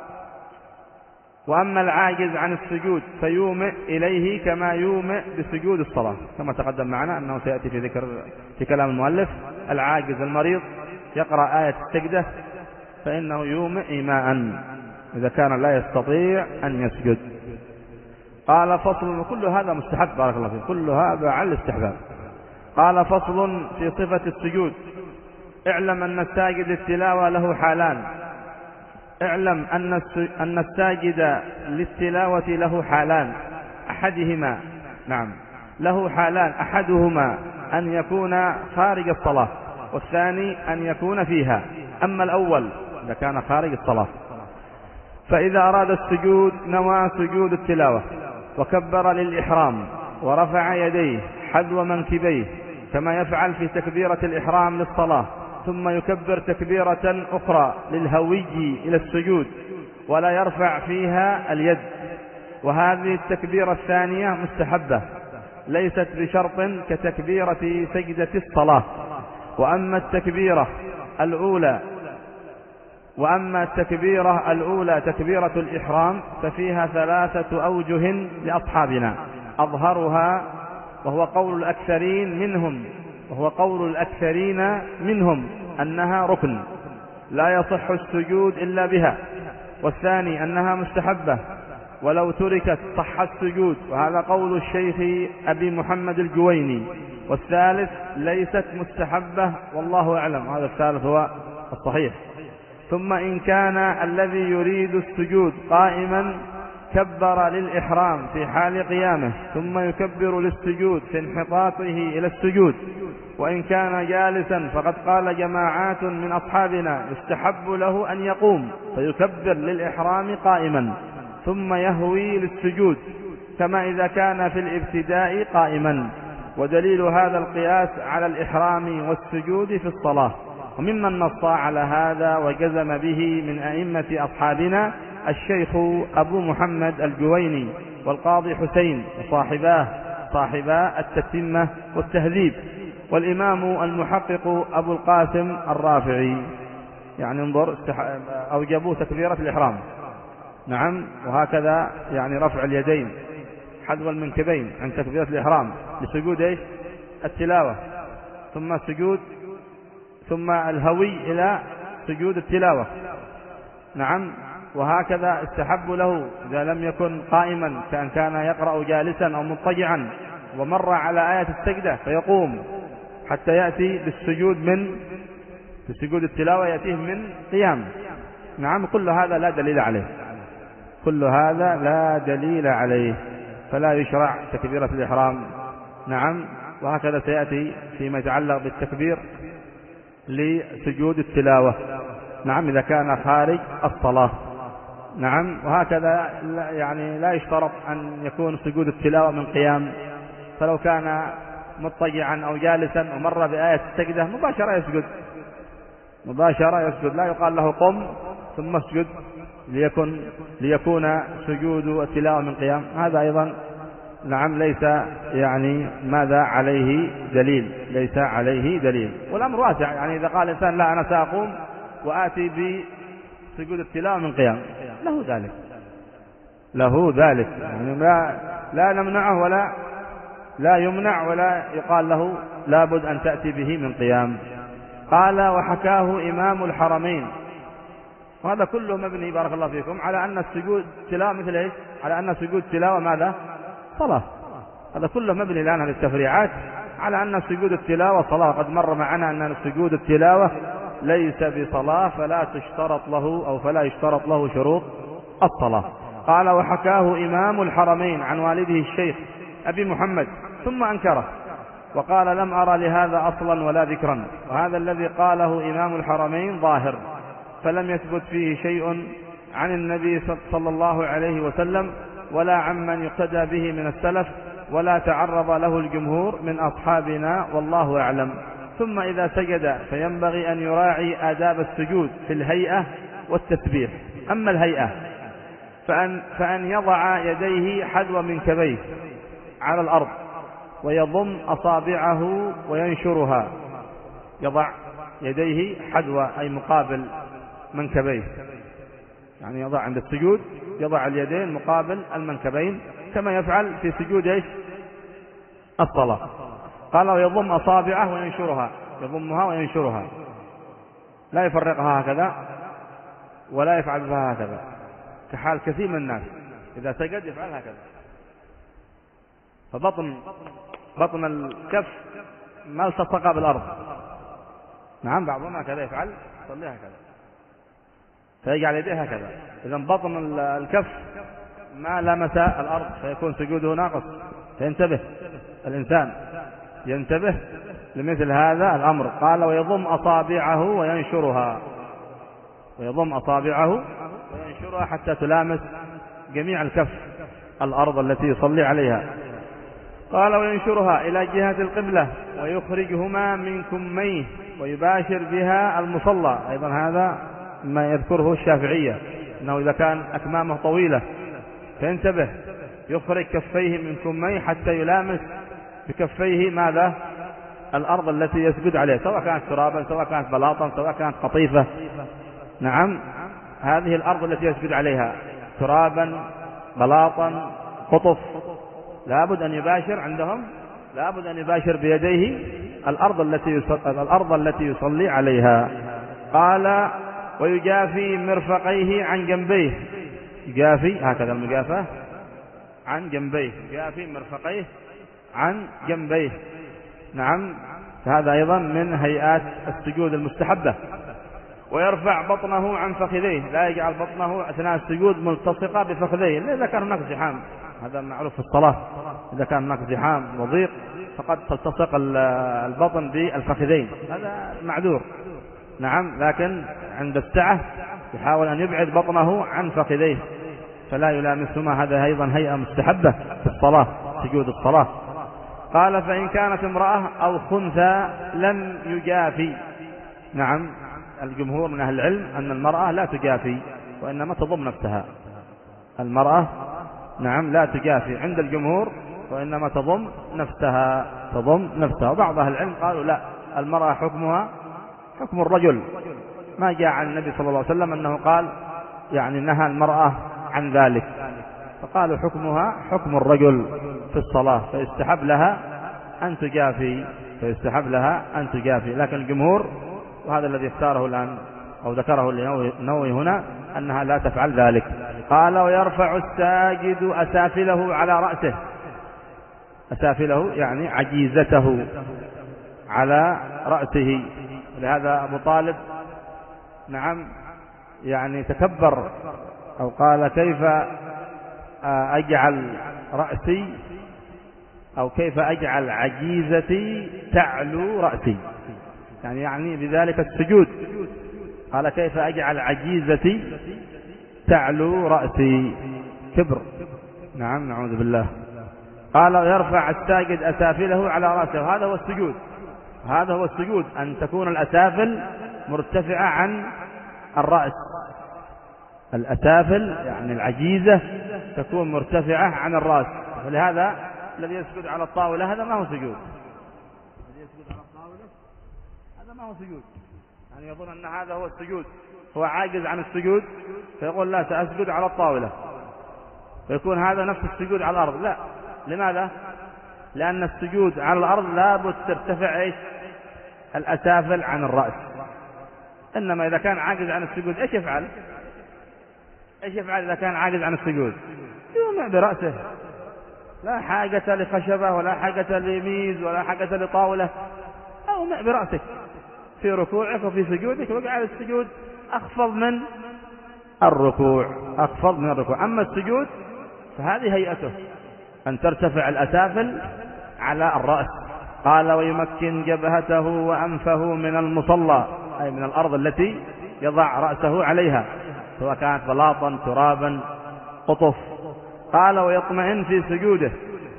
وأما العاجز عن السجود فيومئ إليه كما يومئ بسجود الصلاة، كما تقدم معنا أنه سيأتي في ذكر في كلام المؤلف. العاجز المريض يقرأ آية السجدة فإنه يومئ إيماء إذا كان لا يستطيع أن يسجد. قال: فصل، وكل هذا مستحب، بارك الله فيك، كل هذا على الاستحباب. قال: فصل في صفة السجود. اعلم أن الساجد للتلاوة له حالان. اعلم أن الساجد للتلاوة له حالان، أحدهما نعم له حالان أحدهما أن يكون خارج الصلاة، والثاني أن يكون فيها. أما الأول إذا كان خارج الصلاة، فإذا أراد السجود نوى سجود التلاوة وكبر للإحرام ورفع يديه حذو منكبيه كما يفعل في تكبيرة الإحرام للصلاة، ثم يكبر تكبيرة أخرى للهوي إلى السجود ولا يرفع فيها اليد، وهذه التكبيرة الثانية مستحبة ليست بشرط كتكبيرة سجدة الصلاة. وأما التكبيرة الأولى وأما التكبيرة الأولى تكبيرة الإحرام ففيها ثلاثة أوجه لأصحابنا، أظهرها وهو قول الأكثرين منهم وهو قول الأكثرين منهم أنها ركن لا يصح السجود إلا بها، والثاني أنها مستحبة ولو تركت صح السجود، وهذا قول الشيخ أبي محمد الجويني، والثالث ليست مستحبة والله أعلم، هذا الثالث هو الصحيح. ثم إن كان الذي يريد السجود قائما كبر للإحرام في حال قيامه ثم يكبر للسجود في انحطاطه إلى السجود. وإن كان جالسا فقد قال جماعات من أصحابنا يستحب له أن يقوم فيكبر للإحرام قائما ثم يهوي للسجود كما إذا كان في الابتداء قائما، ودليل هذا القياس على الإحرام والسجود في الصلاة. وممن نص على هذا وجزم به من أئمة أصحابنا الشيخ أبو محمد الجويني والقاضي حسين وصاحباه صاحبا التتمة والتهذيب، والإمام المحقق أبو القاسم الرافعي. يعني انظر أوجبوا تكبيرة الإحرام، نعم، وهكذا يعني رفع اليدين حذو المنكبين عن تكبيرة الإحرام لسجود إيش؟ التلاوة، ثم السجود ثم الهوي إلى سجود التلاوة، نعم، وهكذا استحب له إذا لم يكن قائما كأن كان يقرأ جالسا أو مضطجعا ومر على آية السجدة فيقوم حتى يأتي بالسجود من بالسجود التلاوة يأتيه من قيام، نعم. كل هذا لا دليل عليه كل هذا لا دليل عليه فلا يشرع تكبيرة الإحرام، نعم. وهكذا سيأتي فيما يتعلق بالتكبير لسجود التلاوة، نعم، إذا كان خارج الصلاة، نعم. وهكذا يعني لا يشترط أن يكون سجود التلاوة من قيام، فلو كان مضطجعا أو جالسا ومر بآية السجدة مباشرة يسجد مباشرة يسجد لا يقال له قم ثم اسجد ليكن ليكون سجود التلاوة من قيام، هذا أيضا نعم ليس يعني ماذا عليه دليل ليس عليه دليل والأمر واسع. يعني إذا قال الإنسان لا أنا سأقوم وآتي بسجود التلاوة من قيام له ذلك له ذلك يعني لا, لا نمنعه ولا لا يمنع ولا يقال له لابد أن تأتي به من قيام. قال وحكاه إمام الحرمين، وهذا كله مبني بارك الله فيكم على أن السجود تلاوة مثل إيش؟ على أن سجود تلاوة ماذا؟ صلاة. هذا كله مبني الآن على التفريعات على أن سجود التلاوة صلاة. قد مر معنا أن سجود التلاوة ليس بصلاة فلا تشترط له أو فلا يشترط له شروط الصلاة. قال وحكاه إمام الحرمين عن والده الشيخ أبي محمد ثم أنكره وقال لم أرى لهذا أصلا ولا ذكرا، وهذا الذي قاله إمام الحرمين ظاهر فلم يثبت فيه شيء عن النبي صلى الله عليه وسلم ولا عمن يقتدى به من السلف ولا تعرض له الجمهور من أصحابنا والله أعلم. ثم إذا سجد فينبغي أن يراعي آداب السجود في الهيئة والتسبيح. أما الهيئة فأن, فأن يضع يديه حذو منكبيه على الأرض ويضم أصابعه وينشرها، يضع يديه حذو أي مقابل منكبيه، يعني يضع عند السجود يضع اليدين مقابل المنكبين كما يفعل في سجود ايش؟ الصلاة. قال ويضم أصابعه وينشرها، يضمها وينشرها، لا يفرقها هكذا ولا يفعل بها هكذا كحال كثير من الناس إذا سجد يفعل هكذا، فبطن بطن الكف ما التصق بالأرض، نعم، بعضهم هكذا يفعل يصلي هكذا فيجعل يديه هكذا، إذا بطن الكف ما لمس الأرض فيكون سجوده ناقص. فينتبه الإنسان ينتبه لمثل هذا الأمر. قال ويضم أصابعه وينشرها، ويضم أصابعه وينشرها حتى تلامس جميع الكف الأرض التي يصلي عليها. قال وينشرها إلى جهة القبلة ويخرجهما من كميه ويباشر بها المصلى. أيضا هذا ما يذكره الشافعية، أنه إذا كان أكمامه طويلة فينتبه يخرج كفيه من كميه حتى يلامس بكفيه ماذا؟ الأرض التي يسجد عليها، سواء كانت ترابا سواء كانت بلاطا سواء كانت قطيفة. نعم، هذه الأرض التي يسجد عليها ترابا بلاطا قطف، لابد أن يباشر عندهم، لابد أن يباشر بيديه الأرض التي يصلي, الأرض التي يصلي عليها. قال ويجافي مرفقيه عن جنبيه، يجافي هكذا المجافة عن جنبيه، يجافي مرفقيه عن جنبيه. نعم، هذا أيضا من هيئات السجود المستحبة. ويرفع بطنه عن فخذيه، لا يجعل بطنه أثناء السجود ملتصقة بفخذيه إلا إذا كان هناك زحام، هذا معروف في الصلاة، إذا كان هناك زحام وضيق فقد تلتصق البطن بالفخذين، هذا معذور. نعم، لكن عند السعة يحاول أن يبعد بطنه عن فخذيه فلا يلامسهما، هذا أيضا هيئة مستحبة في الصلاة، سجود الصلاة. قال فإن كانت امرأة أو خنثى لم يجافي. نعم، الجمهور من أهل العلم أن المرأة لا تجافي وإنما تضم نفسها، المرأة نعم لا تجافي عند الجمهور وإنما تضم نفسها، تضم نفسها. وبعض أهل العلم قالوا لا، المرأة حكمها حكم الرجل، ما جاء عن النبي صلى الله عليه وسلم أنه قال يعني نهى المرأة عن ذلك، فقالوا حكمها حكم الرجل في الصلاة، فيستحب لها أن تجافي، فيستحب لها أن تجافي. لكن الجمهور، وهذا الذي اختاره الآن أو ذكره النووي هنا، أنها لا تفعل ذلك. قال ويرفع الساجد أسافله على رأسه، أسافله يعني عجيزته على رأسه. لهذا أبو طالب نعم يعني تكبر أو قال كيف أجعل رأسي أو كيف أجعل عجيزتي تعلو رأسي، يعني يعني بذلك السجود، قال كيف أجعل عجيزتي تعلو رأسي، كبر. نعم، نعوذ بالله. قال يرفع الساجد أسافله على رأسه، هذا هو السجود، هذا هو السجود، أن تكون الأسافل مرتفعة عن الرأس، الأسافل يعني العجيزة تكون مرتفعة عن الرأس. ولهذا الذي يسجد على الطاولة هذا ما هو سجود، الذي يسجد على الطاولة هذا ما هو سجود، يعني يظن أن هذا هو السجود، هو عاجز عن السجود فيقول لا سأسجد على الطاولة، فيكون هذا نفس السجود على الأرض. لا، لماذا؟ لأن السجود على الأرض لابد ترتفع إيش؟ الأسافل عن الرأس. إنما إذا كان عاجز عن السجود إيش يفعل؟ إيش يفعل إذا كان عاجز عن السجود؟ يومع برأسه، لا حاجة لخشبة ولا حاجة لميز ولا حاجة لطاولة، أومع برأسك في ركوعك وفي سجودك، واجعل السجود أخفض من الركوع، أخفض من الركوع. أما السجود فهذه هيئته أن ترتفع الأسافل على الرأس. قال ويمكن جبهته وأنفه من المصلى، أي من الأرض التي يضع رأسه عليها، سواء كانت بلاطا ترابا قطف. قال ويطمئن في سجوده.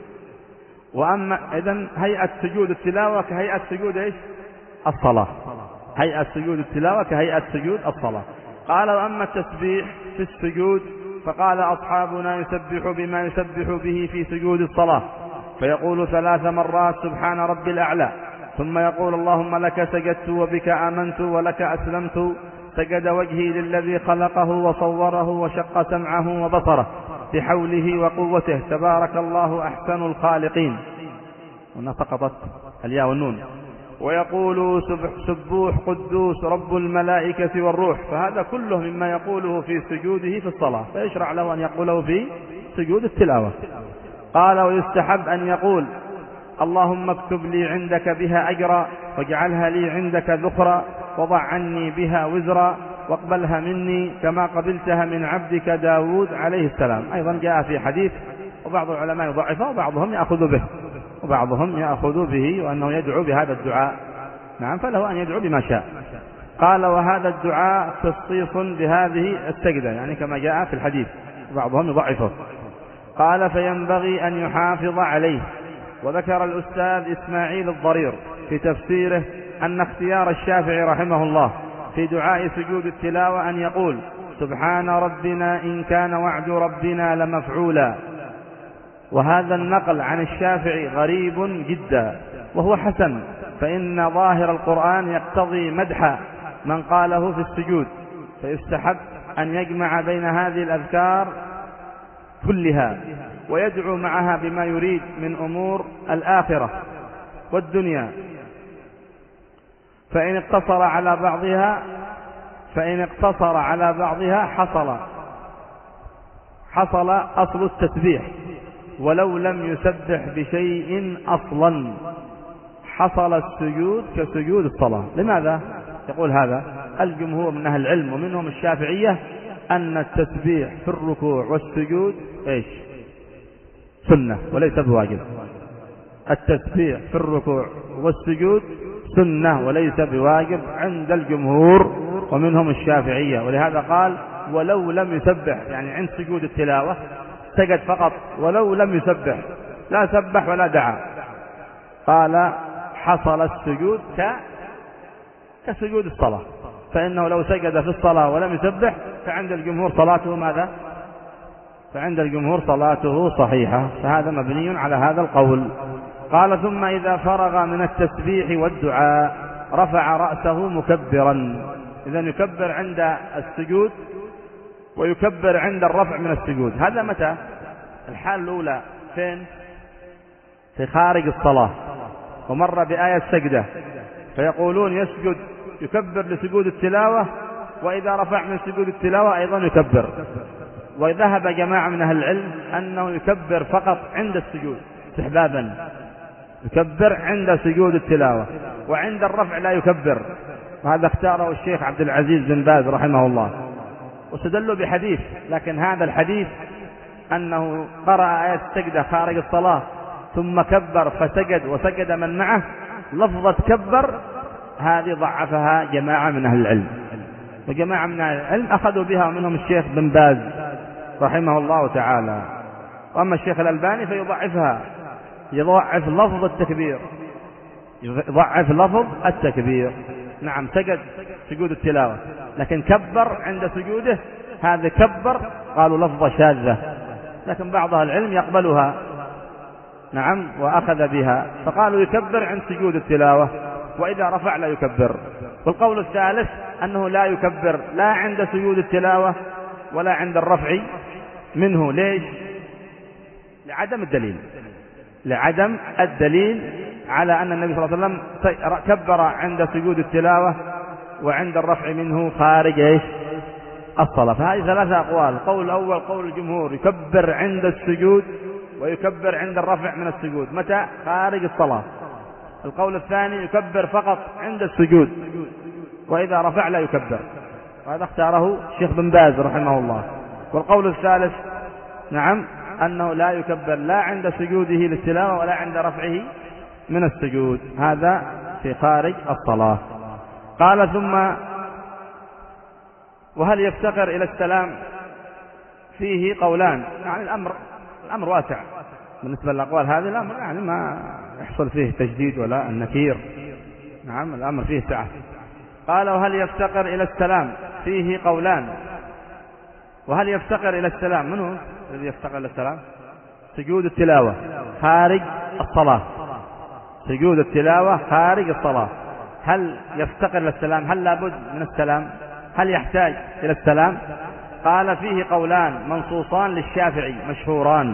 وأما إذن هيئة سجود التلاوة كهيئة سجود إيش؟ الصلاة، هيئة سجود التلاوة كهيئة سجود الصلاة. قال وأما التسبيح في السجود فقال أصحابنا يسبح بما يسبح به في سجود الصلاة، فيقول ثلاث مرات سبحان ربي الأعلى، ثم يقول اللهم لك سجدت وبك آمنت ولك أسلمت، سجد وجهي للذي خلقه وصوره وشق سمعه وبصره بحوله وقوته، تبارك الله أحسن الخالقين. هنا سقطت الياء والنون. ويقول سبوح قدوس رب الملائكة والروح، فهذا كله مما يقوله في سجوده في الصلاة، فيشرع له أن يقوله في سجود التلاوة. قال ويستحب أن يقول اللهم اكتب لي عندك بها أجرا واجعلها لي عندك ذخرا وضع عني بها وزرا واقبلها مني كما قبلتها من عبدك داود عليه السلام. أيضا جاء في حديث، وبعض العلماء يضعفه وبعضهم يأخذ به، بعضهم يأخذ به وأنه يدعو بهذا الدعاء. نعم، فله أن يدعو بما شاء. قال وهذا الدعاء خصيص بهذه السجدة، يعني كما جاء في الحديث، بعضهم يضعفه. قال فينبغي أن يحافظ عليه. وذكر الأستاذ إسماعيل الضرير في تفسيره أن اختيار الشافعي رحمه الله في دعاء سجود التلاوة أن يقول سبحان ربنا إن كان وعد ربنا لمفعولا. وهذا النقل عن الشافعي غريب جدا وهو حسن، فإن ظاهر القرآن يقتضي مدح من قاله في السجود، فيستحب أن يجمع بين هذه الأذكار كلها ويدعو معها بما يريد من أمور الآخرة والدنيا. فإن اقتصر على بعضها فإن اقتصر على بعضها حصل حصل أصل التسبيح ولو لم يسبح بشيء أصلا، حصل السجود كسجود الصلاة. لماذا يقول هذا؟ الجمهور من أهل العلم ومنهم الشافعية أن التسبيح في الركوع والسجود إيش؟ سنة وليس بواجب. التسبيح في الركوع والسجود سنة وليس بواجب عند الجمهور ومنهم الشافعية، ولهذا قال ولو لم يسبح، يعني عند سجود التلاوة سجد فقط ولو لم يسبح، لا سبح ولا دعا، قال حصل السجود ك... كسجود الصلاة. فإنه لو سجد في الصلاة ولم يسبح فعند الجمهور صلاته ماذا؟ فعند الجمهور صلاته صحيحة، فهذا مبني على هذا القول. قال ثم إذا فرغ من التسبيح والدعاء رفع رأسه مكبرا. إذن يكبر عند السجود ويكبر عند الرفع من السجود. هذا متى؟ الحال الأولى فين؟ في خارج الصلاة، ومر بآية السجدة، فيقولون يسجد يكبر لسجود التلاوة، وإذا رفع من سجود التلاوة أيضا يكبر. وذهب جماعة من أهل العلم أنه يكبر فقط عند السجود استحبابا، يكبر عند سجود التلاوة، وعند الرفع لا يكبر. وهذا اختاره الشيخ عبد العزيز بن باز رحمه الله، واستدلوا بحديث، لكن هذا الحديث أنه قرأ آية السجدة خارج الصلاة ثم كبر فسجد وسجد من معه، لفظة كبر هذه ضعفها جماعة من أهل العلم، وجماعة من أهل العلم أخذوا بها منهم الشيخ بن باز رحمه الله تعالى. وأما الشيخ الألباني فيضعفها، يضعف لفظ التكبير، يضعف لفظ التكبير. نعم سجد سجود التلاوة لكن كبر عند سجوده، هذا كبر قالوا لفظة شاذة، لكن بعض أهل العلم يقبلها نعم وأخذ بها، فقالوا يكبر عند سجود التلاوة وإذا رفع لا يكبر. والقول الثالث أنه لا يكبر لا عند سجود التلاوة ولا عند الرفع منه. ليش؟ لعدم الدليل، لعدم الدليل على أن النبي صلى الله عليه وسلم كبر عند سجود التلاوة وعند الرفع منه خارج إيش؟ الصلاة. فهذه ثلاثة أقوال. القول الأول قول الجمهور يكبر عند السجود ويكبر عند الرفع من السجود، متى؟ خارج الصلاة. القول الثاني يكبر فقط عند السجود وإذا رفع لا يكبر، وهذا اختاره الشيخ بن باز رحمه الله. والقول الثالث نعم أنه لا يكبر لا عند سجوده للتلاوة ولا عند رفعه من السجود، هذا في خارج الصلاة. قال ثم وهل يفتقر إلى السلام؟ فيه قولان، يعني الأمر الأمر واسع بالنسبة للأقوال هذه، الأمر يعني ما يحصل فيه تجديد ولا النكير، نعم الأمر فيه سعة. قال وهل يفتقر إلى السلام؟ فيه قولان. وهل يفتقر إلى السلام؟ من هو الذي يفتقر إلى السلام؟ سجود التلاوة خارج الصلاة، سجود التلاوة خارج الصلاة، هل يفتقر إلى السلام؟ هل لابد من السلام؟ هل يحتاج إلى السلام؟ قال فيه قولان منصوصان للشافعي مشهوران،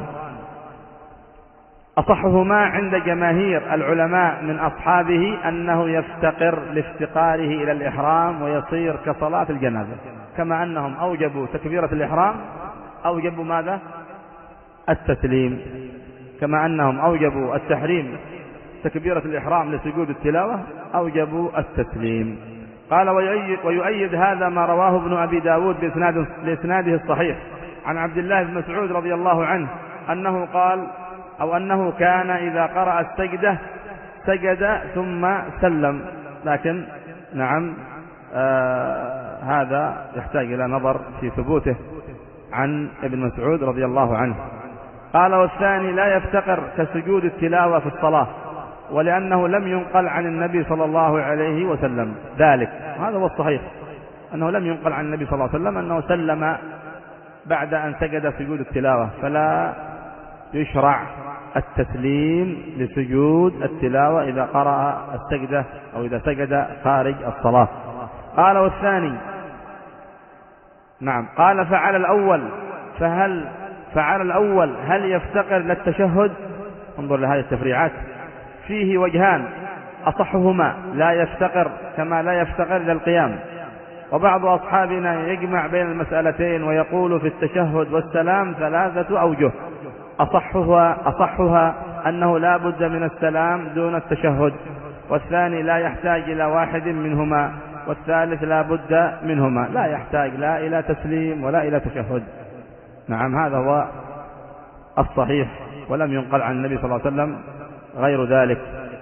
أصحهما عند جماهير العلماء من أصحابه أنه يفتقر لافتقاره إلى الإحرام ويصير كصلاة الجنازة، كما أنهم أوجبوا تكبيرة الإحرام أوجبوا ماذا؟ التسليم، كما أنهم أوجبوا التحريم تكبيرة الإحرام لسجود التلاوة أوجبوا التسليم. قال ويؤيد, ويؤيد هذا ما رواه ابن أبي داود بإسناده الصحيح عن عبد الله بن مسعود رضي الله عنه أنه قال أو أنه كان إذا قرأ السجدة سجد ثم سلم، لكن نعم آه هذا يحتاج إلى نظر في ثبوته عن ابن مسعود رضي الله عنه. قال والثاني لا يفتقر كسجود التلاوة في الصلاة، ولأنه لم ينقل عن النبي صلى الله عليه وسلم ذلك، هذا هو الصحيح، أنه لم ينقل عن النبي صلى الله عليه وسلم أنه سلم بعد أن سجد سجود التلاوة، فلا يشرع التسليم لسجود التلاوة إذا قرأ السجدة أو إذا سجد خارج الصلاة. قال والثاني نعم قال فعل الأول، فهل فعل الأول هل يفتقر للتشهد؟ انظر لهذه التفريعات، فيه وجهان، أصحهما لا يفتقر كما لا يفتقر للقيام، وبعض أصحابنا يجمع بين المسألتين ويقول في التشهد والسلام ثلاثة أوجه، أصحها, أصحها أنه لا بد من السلام دون التشهد، والثاني لا يحتاج إلى واحد منهما، والثالث لا بد منهما، لا يحتاج لا إلى تسليم ولا إلى تشهد. نعم هذا هو الصحيح، ولم ينقل عن النبي صلى الله عليه وسلم غير ذلك.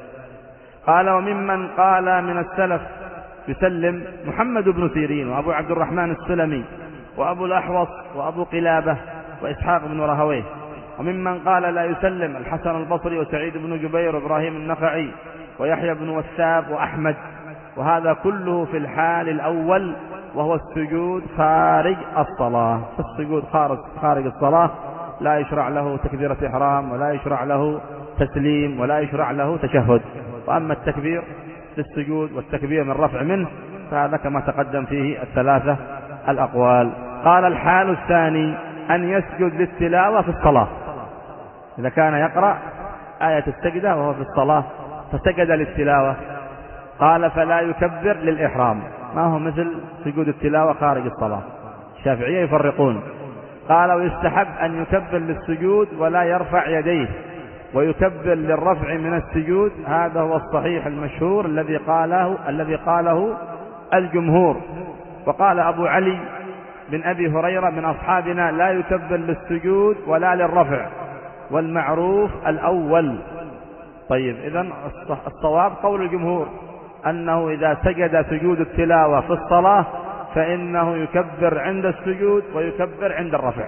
قال وممن قال من السلف يسلم محمد بن سيرين وأبو عبد الرحمن السلمي وأبو الأحوص وأبو قلابة وإسحاق بن راهويه. وممن قال لا يسلم الحسن البصري وسعيد بن جبير وإبراهيم النخعي ويحيى بن وثاب وأحمد، وهذا كله في الحال الأول وهو السجود خارج الصلاة. فالسجود خارج, خارج الصلاة لا يشرع له تكبيرة إحرام ولا يشرع له تسليم ولا يشرع له تشهد. وأما التكبير للسجود والتكبير من رفع منه فهذا كما تقدم فيه الثلاثة الأقوال. قال الحال الثاني أن يسجد للتلاوة في الصلاة، إذا كان يقرأ آية السجدة وهو في الصلاة فسجد للتلاوة، قال فلا يكبر للإحرام، ما هو مثل سجود التلاوة خارج الصلاة. الشافعية يفرقون، قال ويستحب أن يكبر للسجود ولا يرفع يديه، ويكبر للرفع من السجود، هذا هو الصحيح المشهور الذي قاله الذي قاله الجمهور. وقال أبو علي بن أبي هريرة من أصحابنا لا يكبر للسجود ولا للرفع، والمعروف الأول. طيب إذن الصواب قول الجمهور أنه إذا سجد سجود التلاوة في الصلاة فإنه يكبر عند السجود ويكبر عند الرفع،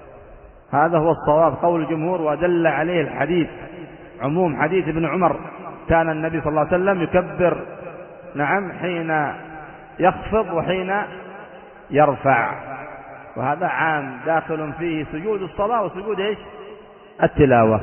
هذا هو الصواب قول الجمهور، ودل عليه الحديث عموم حديث ابن عمر كان النبي صلى الله عليه وسلم يكبر نعم حين يخفض وحين يرفع، وهذا عام داخل فيه سجود الصلاة وسجود ايش التلاوة،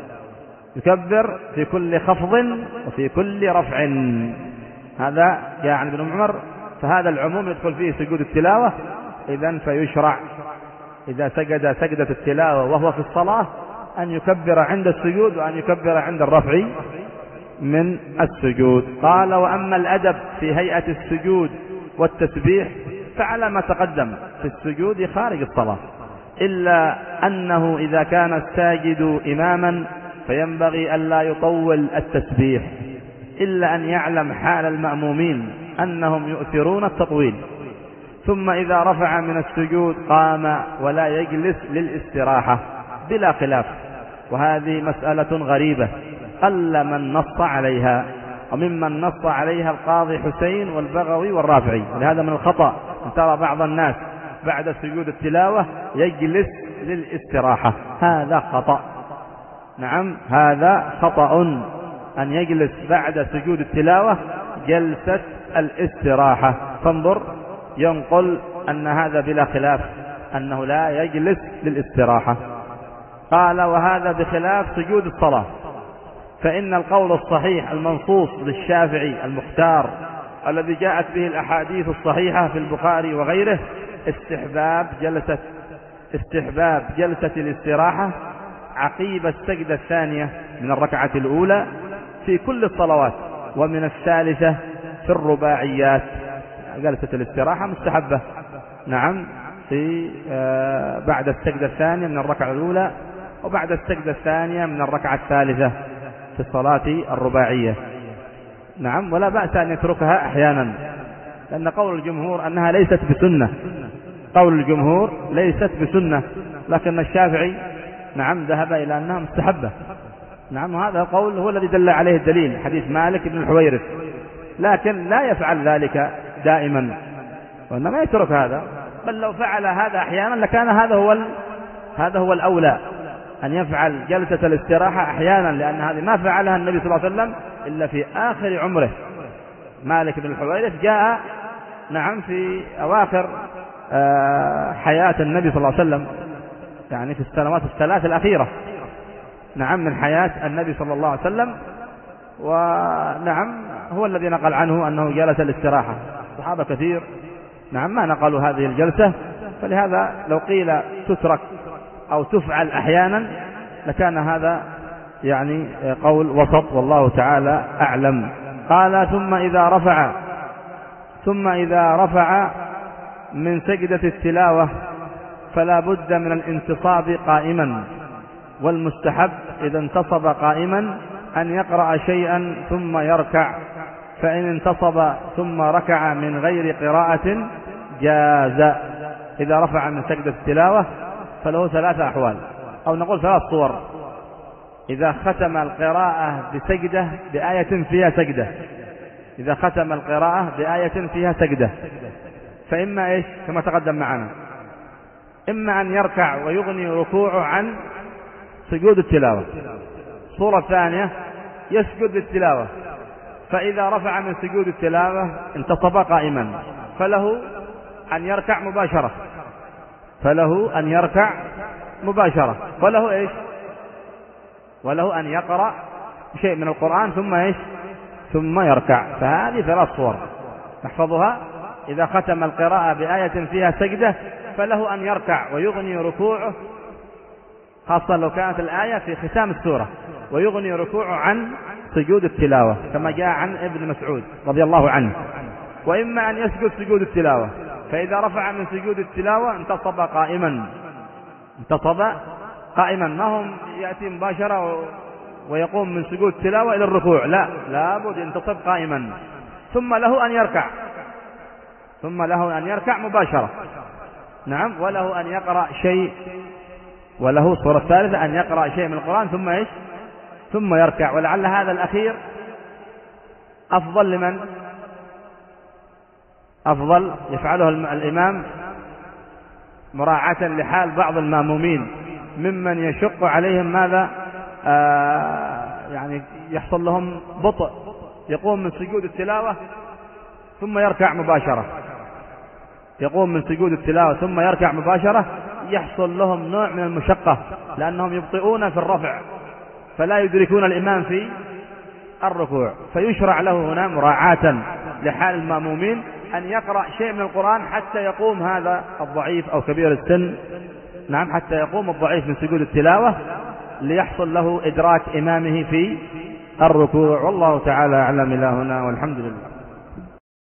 يكبر في كل خفض وفي كل رفع، هذا جاء عن ابن عمر، فهذا العموم يدخل فيه سجود التلاوة. إذن فيشرع إذا سجد سجدة التلاوة وهو في الصلاة أن يكبر عند السجود وأن يكبر عند الرفع من السجود. قال وأما الأدب في هيئة السجود والتسبيح فعلى ما تقدم في السجود خارج الصلاة، إلا أنه إذا كان الساجد إماما فينبغي ألا يطول التسبيح، إلا أن يعلم حال المأمومين أنهم يؤثرون التطويل، ثم إذا رفع من السجود قام ولا يجلس للاستراحة بلا خلاف، وهذه مسألة غريبة قل من نص عليها، وممن نص عليها القاضي حسين والبغوي والرافعي. لهذا من الخطأ أن ترى بعض الناس بعد سجود التلاوة يجلس للاستراحة، هذا خطأ، نعم هذا خطأ أن يجلس بعد سجود التلاوة جلسة الاستراحة. فانظر ينقل أن هذا بلا خلاف أنه لا يجلس للاستراحة. قال وهذا بخلاف سجود الصلاة، فإن القول الصحيح المنصوص للشافعي المختار الذي جاءت به الأحاديث الصحيحة في البخاري وغيره استحباب جلسة استحباب جلسة الاستراحة عقيب السجدة الثانية من الركعة الأولى في كل الصلوات، ومن الثالثة في الرباعيات. جلسة الاستراحة مستحبة نعم في آه بعد السجدة الثانية من الركعة الأولى وبعد السجدة الثانية من الركعة الثالثة في الصلاة الرباعية، نعم ولا بأس أن يتركها أحيانا، لأن قول الجمهور أنها ليست بسنة، قول الجمهور ليست بسنة، لكن الشافعي نعم ذهب إلى أنها مستحبة. نعم هذا القول هو الذي دل عليه الدليل حديث مالك بن الحويرث، لكن لا يفعل ذلك دائما وإنما يترك هذا، بل لو فعل هذا أحيانا لكان هذا هو هذا هو الأولى أن يفعل جلسة الاستراحة أحيانا، لأن هذه ما فعلها النبي صلى الله عليه وسلم إلا في آخر عمره. مالك بن الحويرث جاء نعم في أواخر حياة النبي صلى الله عليه وسلم، يعني في السنوات الثلاث الأخيرة نعم من حياة النبي صلى الله عليه وسلم، ونعم هو الذي نقل عنه أنه جلس الاستراحة. صحابة كثير نعم ما نقلوا هذه الجلسة، فلهذا لو قيل تترك أو تفعل أحيانا لكان هذا يعني قول وسط، والله تعالى أعلم. قال ثم إذا رفع ثم إذا رفع من سجدة التلاوة فلا بد من الانتصاب قائما، والمستحب إذا انتصب قائما أن يقرأ شيئا ثم يركع، فإن انتصب ثم ركع من غير قراءة جاز. إذا رفع من سجدة التلاوة فله ثلاثة أحوال، أو نقول ثلاث صور. إذا ختم القراءة بسجدة بآية فيها سجدة، إذا ختم القراءة بآية فيها سجدة فإما إيش كما تقدم معنا، إما أن يركع ويغني ركوعه عن سجود التلاوة. صورة ثانية يسجد للتلاوة، فإذا رفع من سجود التلاوة انتصب قائما فله أن يركع مباشرة، فله أن يركع مباشرة وله إيش وله أن يقرأ شيء من القرآن ثم إيش ثم يركع. فهذه ثلاث صور نحفظها. إذا ختم القراءة بآية فيها سجدة فله أن يركع ويغني ركوعه، خاصة لو كانت الآية في ختام السورة، ويغني ركوعه عن سجود التلاوة كما جاء عن ابن مسعود رضي الله عنه. وإما أن يسجد سجود التلاوة، فإذا رفع من سجود التلاوة انتصب قائما، انتصب قائما، ما هم يأتي مباشرة ويقوم من سجود التلاوة إلى الركوع، لا لابد ينتصب قائما. ثم له أن يركع ثم له أن يركع مباشرة نعم، وله أن يقرأ شيء، وله الصورة الثالثة أن يقرأ شيء من القرآن ثم إيش ثم يركع. ولعل هذا الأخير أفضل لمن أفضل يفعله الإمام مراعاة لحال بعض المامومين ممن يشق عليهم ماذا آه يعني يحصل لهم بطء، يقوم من سجود التلاوة ثم يركع مباشرة، يقوم من سجود التلاوة ثم يركع مباشرة، يحصل لهم نوع من المشقة لأنهم يبطئون في الرفع فلا يدركون الإمام في الركوع. فيشرع له هنا مراعاة لحال المامومين أن يقرأ شيء من القرآن حتى يقوم هذا الضعيف أو كبير السن نعم حتى يقوم الضعيف من سجود التلاوة ليحصل له إدراك إمامه في الركوع. والله تعالى أعلم إلى هنا والحمد لله.